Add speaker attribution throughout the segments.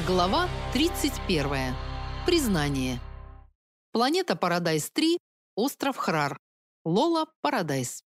Speaker 1: Глава 31. Признание. Планета Парадайз-3, остров Храр. Лола Парадайз.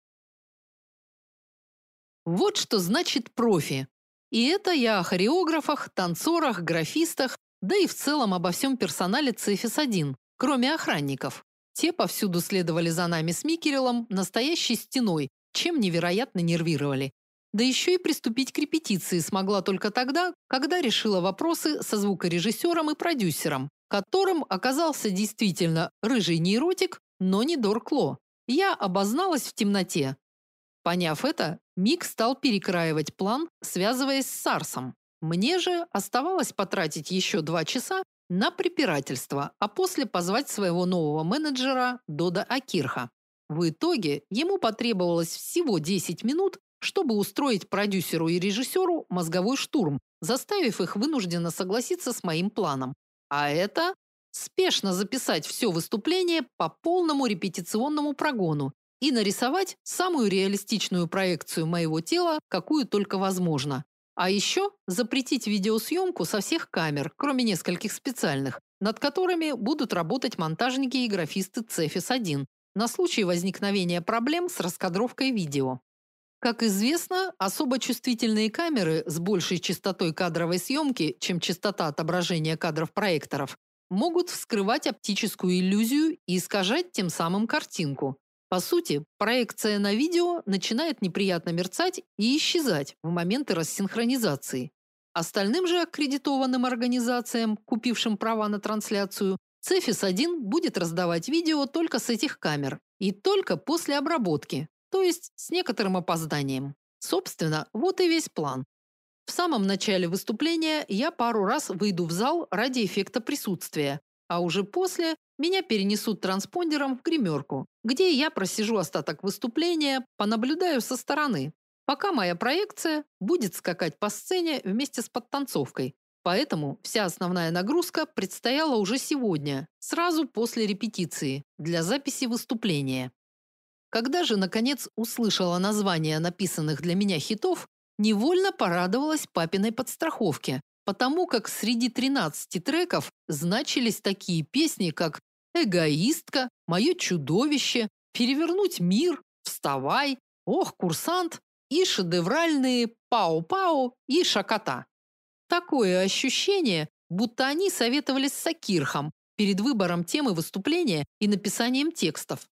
Speaker 1: Вот что значит профи. И это я о хореографах, танцорах, графистах, да и в целом обо всем персонале Цефис-1, кроме охранников. Те повсюду следовали за нами с Микерелом настоящей стеной, чем невероятно нервировали. Да еще и приступить к репетиции смогла только тогда, когда решила вопросы со звукорежиссером и продюсером, которым оказался действительно рыжий нейротик, но не Доркло. Я обозналась в темноте. Поняв это, Мик стал перекраивать план, связываясь с Сарсом. Мне же оставалось потратить еще 2 часа на препирательство, а после позвать своего нового менеджера Дода Акирха. В итоге ему потребовалось всего 10 минут, чтобы устроить продюсеру и режиссеру мозговой штурм, заставив их вынужденно согласиться с моим планом. А это спешно записать все выступление по полному репетиционному прогону и нарисовать самую реалистичную проекцию моего тела, какую только возможно. А еще запретить видеосъемку со всех камер, кроме нескольких специальных, над которыми будут работать монтажники и графисты Цефис-1 на случай возникновения проблем с раскадровкой видео. Как известно, особо чувствительные камеры с большей частотой кадровой съемки, чем частота отображения кадров проекторов, могут вскрывать оптическую иллюзию и искажать тем самым картинку. По сути, проекция на видео начинает неприятно мерцать и исчезать в моменты рассинхронизации. Остальным же аккредитованным организациям, купившим права на трансляцию, Цефис-1 будет раздавать видео только с этих камер и только после обработки, то есть с некоторым опозданием. Собственно, вот и весь план. В самом начале выступления я пару раз выйду в зал ради эффекта присутствия, а уже после меня перенесут транспондером в гримерку, где я просижу остаток выступления, понаблюдаю со стороны, пока моя проекция будет скакать по сцене вместе с подтанцовкой. Поэтому вся основная нагрузка предстояла уже сегодня, сразу после репетиции, для записи выступления. Когда же, наконец, услышала названия написанных для меня хитов, невольно порадовалась папиной подстраховке, потому как среди 13 треков значились такие песни, как «Эгоистка», «Мое чудовище», «Перевернуть мир», «Вставай», «Ох, курсант» и шедевральные «Пау-пау» и «Шакота». Такое ощущение, будто они советовались с Акирхом перед выбором темы выступления и написанием текстов.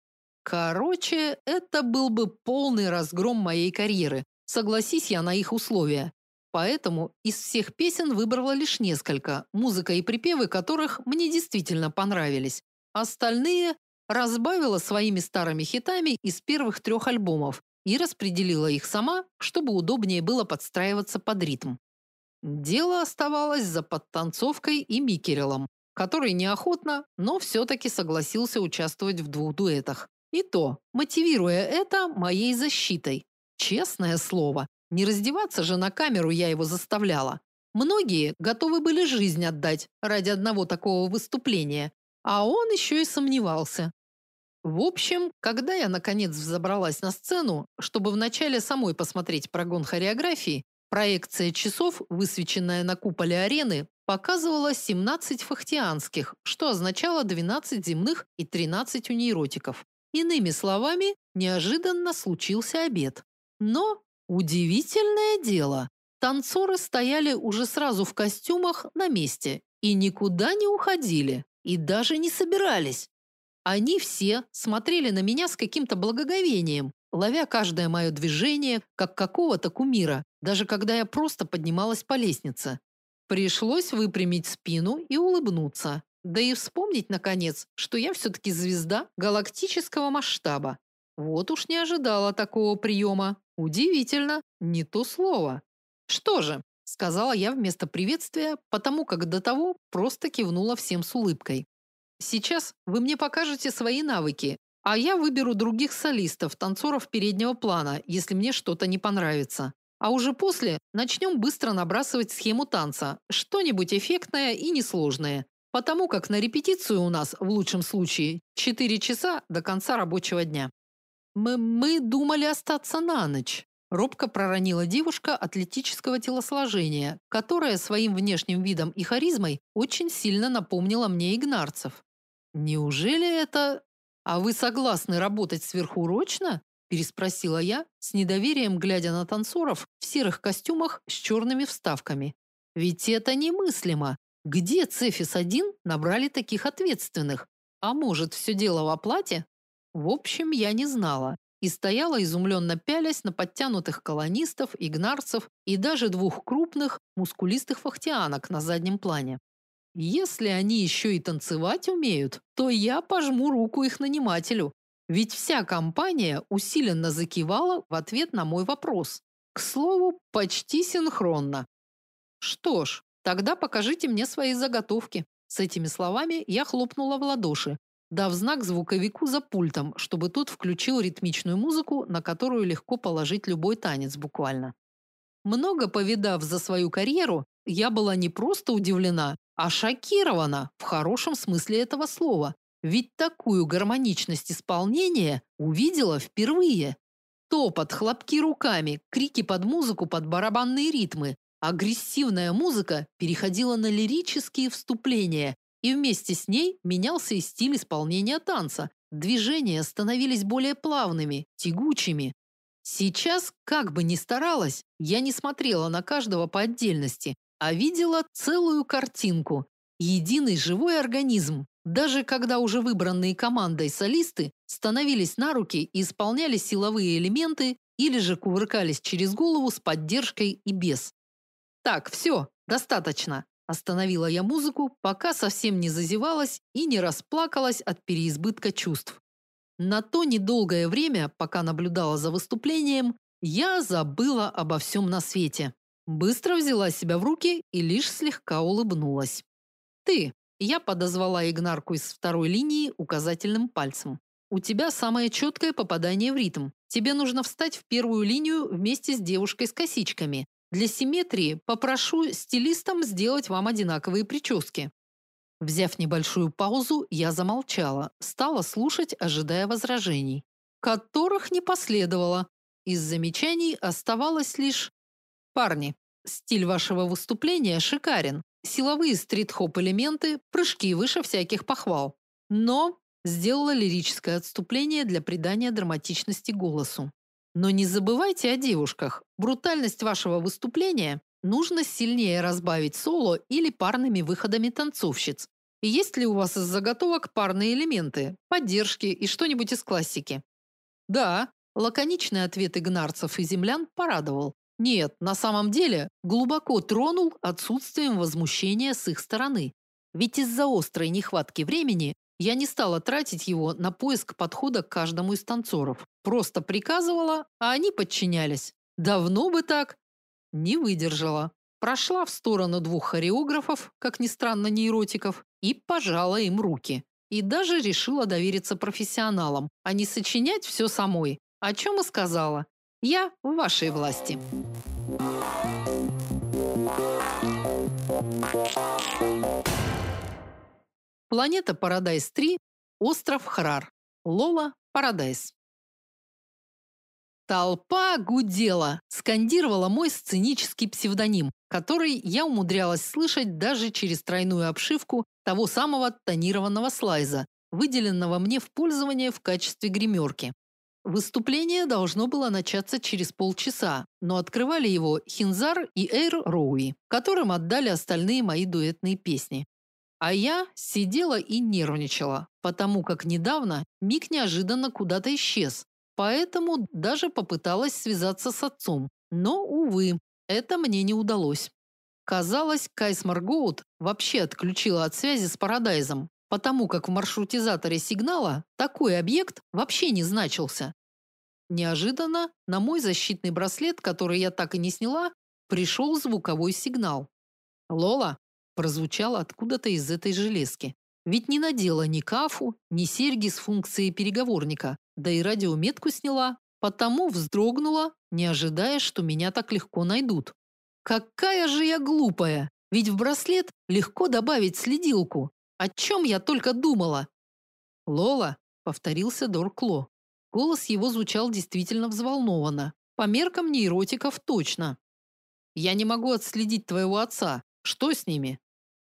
Speaker 1: Короче, это был бы полный разгром моей карьеры, согласись я на их условия. Поэтому из всех песен выбрала лишь несколько, музыка и припевы которых мне действительно понравились. Остальные разбавила своими старыми хитами из первых 3 альбомов и распределила их сама, чтобы удобнее было подстраиваться под ритм. Дело оставалось за подтанцовкой и Микерелом, который неохотно, но все-таки согласился участвовать в 2 дуэтах. И то, мотивируя это моей защитой. Честное слово, не раздеваться же на камеру я его заставляла. Многие готовы были жизнь отдать ради одного такого выступления, а он еще и сомневался. В общем, когда я наконец взобралась на сцену, чтобы вначале самой посмотреть прогон хореографии, проекция часов, высвеченная на куполе арены, показывала 17 фахтианских, что означало 12 земных и 13 у нейротиков. Иными словами, неожиданно случился обед. Но удивительное дело, танцоры стояли уже сразу в костюмах на месте и никуда не уходили, и даже не собирались. Они все смотрели на меня с каким-то благоговением, ловя каждое мое движение, как какого-то кумира, даже когда я просто поднималась по лестнице. Пришлось выпрямить спину и улыбнуться. Да и вспомнить, наконец, что я все-таки звезда галактического масштаба. Вот уж не ожидала такого приема. Удивительно, не то слово. Что же, сказала я вместо приветствия, потому как до того просто кивнула всем с улыбкой. Сейчас вы мне покажете свои навыки, а я выберу других солистов, танцоров переднего плана, если мне что-то не понравится. А уже после начнем быстро набрасывать схему танца, что-нибудь эффектное и несложное. Потому как на репетицию у нас, в лучшем случае, 4 часа до конца рабочего дня. Мы думали остаться на ночь, Робко проронила девушка атлетического телосложения, которая своим внешним видом и харизмой очень сильно напомнила мне игнарцев. Неужели это... А вы согласны работать сверхурочно? Переспросила я, с недоверием глядя на танцоров в серых костюмах с черными вставками. Ведь это немыслимо. Где Цефис-1 набрали таких ответственных? А может, все дело в оплате? В общем, я не знала и стояла изумленно пялясь на подтянутых колонистов, игнарцев и даже двух крупных, мускулистых фахтианок на заднем плане. Если они еще и танцевать умеют, то я пожму руку их нанимателю. Ведь вся компания усиленно закивала в ответ на мой вопрос. К слову, почти синхронно. Что ж, тогда покажите мне свои заготовки. С этими словами я хлопнула в ладоши, дав знак звуковику за пультом, чтобы тот включил ритмичную музыку, на которую легко положить любой танец буквально. Много повидав за свою карьеру, я была не просто удивлена, а шокирована в хорошем смысле этого слова. Ведь такую гармоничность исполнения увидела впервые. Топот, хлопки руками, крики под музыку, под барабанные ритмы. Агрессивная музыка переходила на лирические вступления, и вместе с ней менялся и стиль исполнения танца. Движения становились более плавными, тягучими. Сейчас, как бы ни старалась, я не смотрела на каждого по отдельности, а видела целую картинку, единый живой организм. Даже когда уже выбранные командой солисты становились на руки и исполняли силовые элементы или же кувыркались через голову с поддержкой и без. Так, все, достаточно. Остановила я музыку, пока совсем не зазевалась и не расплакалась от переизбытка чувств. На то недолгое время, пока наблюдала за выступлением, я забыла обо всем на свете. Быстро взяла себя в руки и лишь слегка улыбнулась. Ты, я подозвала игнарку из второй линии указательным пальцем. У тебя самое четкое попадание в ритм. Тебе нужно встать в первую линию вместе с девушкой с косичками. Для симметрии попрошу стилистам сделать вам одинаковые прически. Взяв небольшую паузу, я замолчала, стала слушать, ожидая возражений, которых не последовало. Из замечаний оставалось лишь: парни, стиль вашего выступления шикарен. Силовые стрит-хоп элементы, прыжки выше всяких похвал. Но сделала лирическое отступление для придания драматичности голосу. Но не забывайте о девушках. Брутальность вашего выступления нужно сильнее разбавить соло или парными выходами танцовщиц. Есть ли у вас из заготовок парные элементы, поддержки и что-нибудь из классики? Да, лаконичный ответ игнарцев и землян порадовал. Нет, на самом деле, глубоко тронул отсутствием возмущения с их стороны. Ведь из-за острой нехватки времени я не стала тратить его на поиск подхода к каждому из танцоров. Просто приказывала, а они подчинялись. Давно бы так. Не выдержала. Прошла в сторону двух хореографов, как ни странно, нейротиков, и пожала им руки. И даже решила довериться профессионалам, а не сочинять все самой. О чем и сказала. Я в вашей власти. Планета Парадайз-3, остров Храр. Лола Парадайз. Толпа гудела, скандировала мой сценический псевдоним, который я умудрялась слышать даже через тройную обшивку того самого тонированного слайза, выделенного мне в пользование в качестве гримерки. Выступление должно было начаться через полчаса, но открывали его Хинзар и Эйр Роуи, которым отдали остальные мои дуэтные песни. А я сидела и нервничала, потому как недавно Мик неожиданно куда-то исчез. Поэтому даже попыталась связаться с отцом. Но, увы, это мне не удалось. Казалось, Кайс Маргоут вообще отключила от связи с Парадайзом, потому как в маршрутизаторе сигнала такой объект вообще не значился. Неожиданно на мой защитный браслет, который я так и не сняла, пришел звуковой сигнал. «Лола!» прозвучало откуда-то из этой железки. Ведь не надела ни кафу, ни серьги с функцией переговорника, да и радиометку сняла, потому вздрогнула, не ожидая, что меня так легко найдут. Какая же я глупая! Ведь в браслет легко добавить следилку. О чем я только думала? «Лола», — повторился Доркло. Голос его звучал действительно взволнованно. По меркам нейротиков точно. Я не могу отследить твоего отца. Что с ними?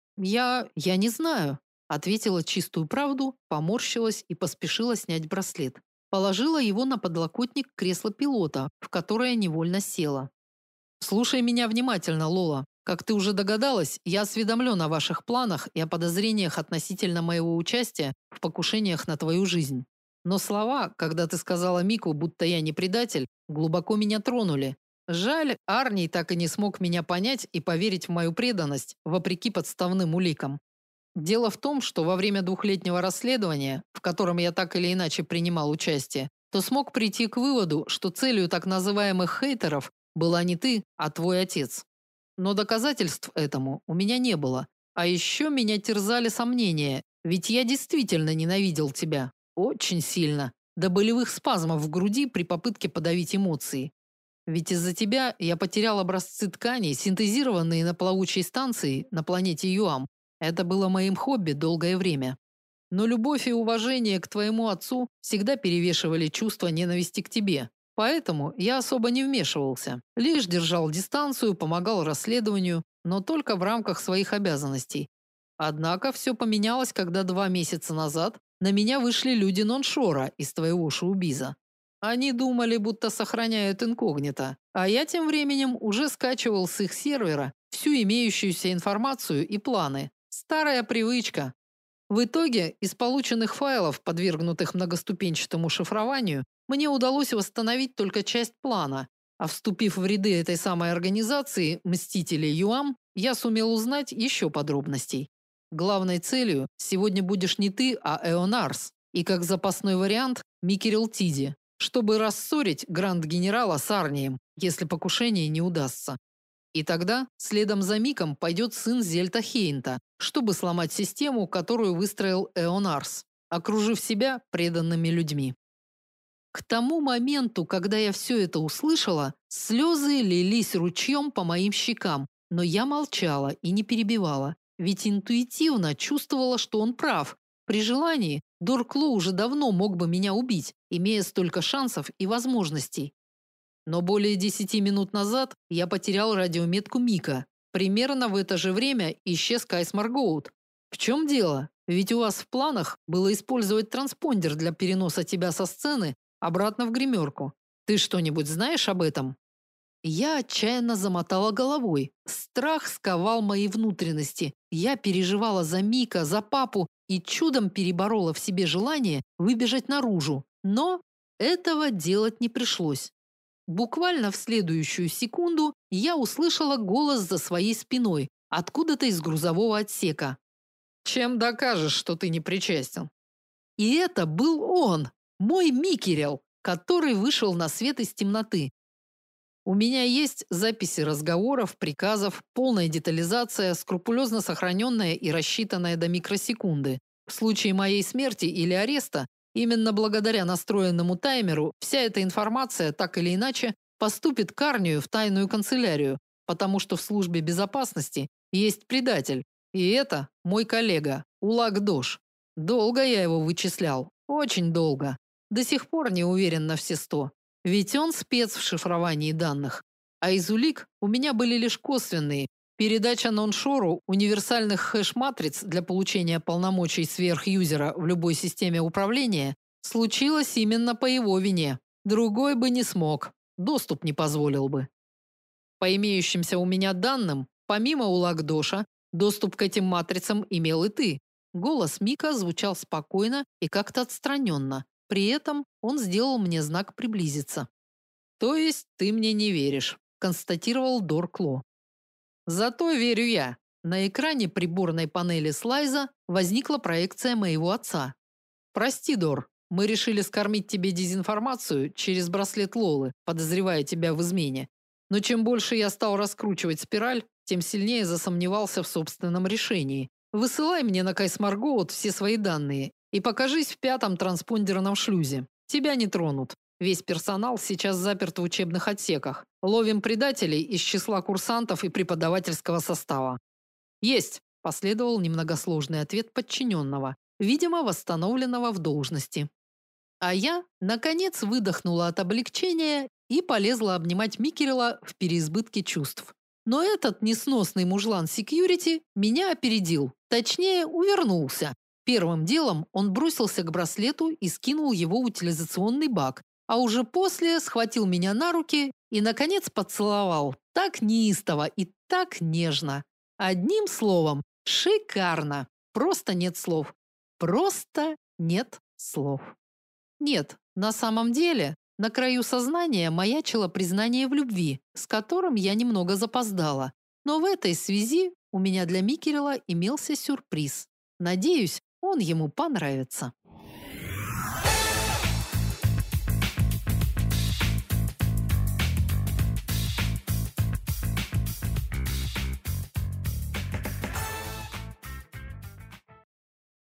Speaker 1: Я не знаю, ответила чистую правду, поморщилась и поспешила снять браслет. Положила его на подлокотник кресла пилота, в которое невольно села. Слушай меня внимательно, Лола. Как ты уже догадалась, я осведомлен о ваших планах и о подозрениях относительно моего участия в покушениях на твою жизнь. Но слова, когда ты сказала Мику, будто я не предатель, глубоко меня тронули. Жаль, Арний так и не смог меня понять и поверить в мою преданность, вопреки подставным уликам. Дело в том, что во время двухлетнего расследования, в котором я так или иначе принимал участие, то смог прийти к выводу, что целью так называемых хейтеров была не ты, а твой отец. Но доказательств этому у меня не было. А еще меня терзали сомнения, ведь я действительно ненавидел тебя. Очень сильно. До болевых спазмов в груди при попытке подавить эмоции. Ведь из-за тебя я потерял образцы тканей, синтезированные на плавучей станции на планете Юам. Это было моим хобби долгое время. Но любовь и уважение к твоему отцу всегда перевешивали чувство ненависти к тебе. Поэтому я особо не вмешивался. Лишь держал дистанцию, помогал расследованию, но только в рамках своих обязанностей. Однако все поменялось, когда 2 месяца назад на меня вышли люди ноншора из твоего шоу-биза. Они думали, будто сохраняют инкогнито, а я тем временем уже скачивал с их сервера всю имеющуюся информацию и планы. Старая привычка. В итоге из полученных файлов, подвергнутых многоступенчатому шифрованию, мне удалось восстановить только часть плана, а вступив в ряды этой самой организации Мстители Юам, я сумел узнать еще подробностей. Главной целью сегодня будешь не ты, а Эонарс, и как запасной вариант Микерил Тиди, чтобы рассорить гранд-генерала с Арнием, если покушение не удастся. И тогда следом за Миком пойдет сын Зельта Хейнта, чтобы сломать систему, которую выстроил Эонарс, окружив себя преданными людьми. К тому моменту, когда я все это услышала, слезы лились ручьем по моим щекам, но я молчала и не перебивала, ведь интуитивно чувствовала, что он прав. При желании Доркло уже давно мог бы меня убить, имея столько шансов и возможностей. Но более 10 минут назад я потерял радиометку Мика. Примерно в это же время исчез Кайс Маргоут. В чем дело? Ведь у вас в планах было использовать транспондер для переноса тебя со сцены обратно в гримерку. Ты что-нибудь знаешь об этом? Я отчаянно замотала головой. Страх сковал мои внутренности. Я переживала за Мика, за папу и чудом переборола в себе желание выбежать наружу. Но этого делать не пришлось. Буквально в следующую секунду я услышала голос за своей спиной, откуда-то из грузового отсека. Чем докажешь, что ты не причастен? И это был он, мой Микерил, который вышел на свет из темноты. У меня есть записи разговоров, приказов, полная детализация, скрупулезно сохраненная и рассчитанная до микросекунды. В случае моей смерти или ареста, именно благодаря настроенному таймеру, вся эта информация так или иначе поступит к Арнию в тайную канцелярию, потому что в службе безопасности есть предатель, и это мой коллега Улаг Дош. Долго я его вычислял, очень долго. До сих пор не уверен на все 100. Ведь он спец в шифровании данных. А из улик у меня были лишь косвенные. Передача ноншору универсальных хэш-матриц для получения полномочий сверхюзера в любой системе управления случилась именно по его вине. Другой бы не смог. Доступ не позволил бы. По имеющимся у меня данным, помимо Улагдоша, доступ к этим матрицам имел и ты. Голос Мика звучал спокойно и как-то отстраненно. При этом он сделал мне знак приблизиться. То есть ты мне не веришь, констатировал Доркло. Зато верю я. На экране приборной панели слайза возникла проекция моего отца. Прости, Дор, мы решили скормить тебе дезинформацию через браслет Лолы, подозревая тебя в измене. Но чем больше я стал раскручивать спираль, тем сильнее засомневался в собственном решении. Высылай мне на Кайсмаргоут все свои данные и покажись в 5-м транспондерном шлюзе. Тебя не тронут. Весь персонал сейчас заперт в учебных отсеках. Ловим предателей из числа курсантов и преподавательского состава. Есть, последовал немногосложный ответ подчиненного, видимо, восстановленного в должности. А я наконец выдохнула от облегчения и полезла обнимать Микерела в переизбытке чувств. Но этот несносный мужлан секьюрити меня опередил, точнее, увернулся. Первым делом он бросился к браслету и скинул его в утилизационный бак, а уже после схватил меня на руки и, наконец, поцеловал. Так неистово и так нежно. Одним словом, шикарно. Просто нет слов. Просто нет слов. Нет, на самом деле, на краю сознания маячило признание в любви, с которым я немного запоздала. Но в этой связи у меня для Микерела имелся сюрприз. Надеюсь, он ему понравится.